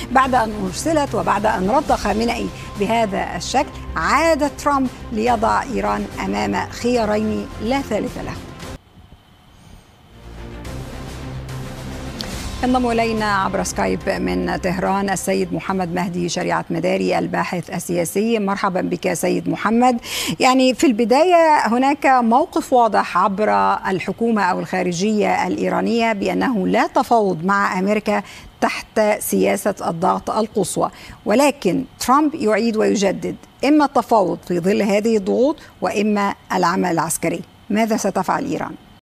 بعد أن أرسلت وبعد أن رد خامنئي بهذا الشكل، عاد ترامب ليضع إيران أمام خيارين لا ثالث له. ينضم إلينا عبر سكايب من طهران السيد محمد مهدي شريعة مداري الباحث السياسي. مرحبا بك سيد محمد. يعني في البداية هناك موقف واضح عبر الحكومة أو الخارجية الإيرانية بأنه لا تفاوض مع أمريكا تحت سياسة الضغط القصوى، ولكن ترامب يعيد ويجدد إما التفاوض في ظل هذه الضغوط وإما العمل العسكري. ماذا ستفعل إيران؟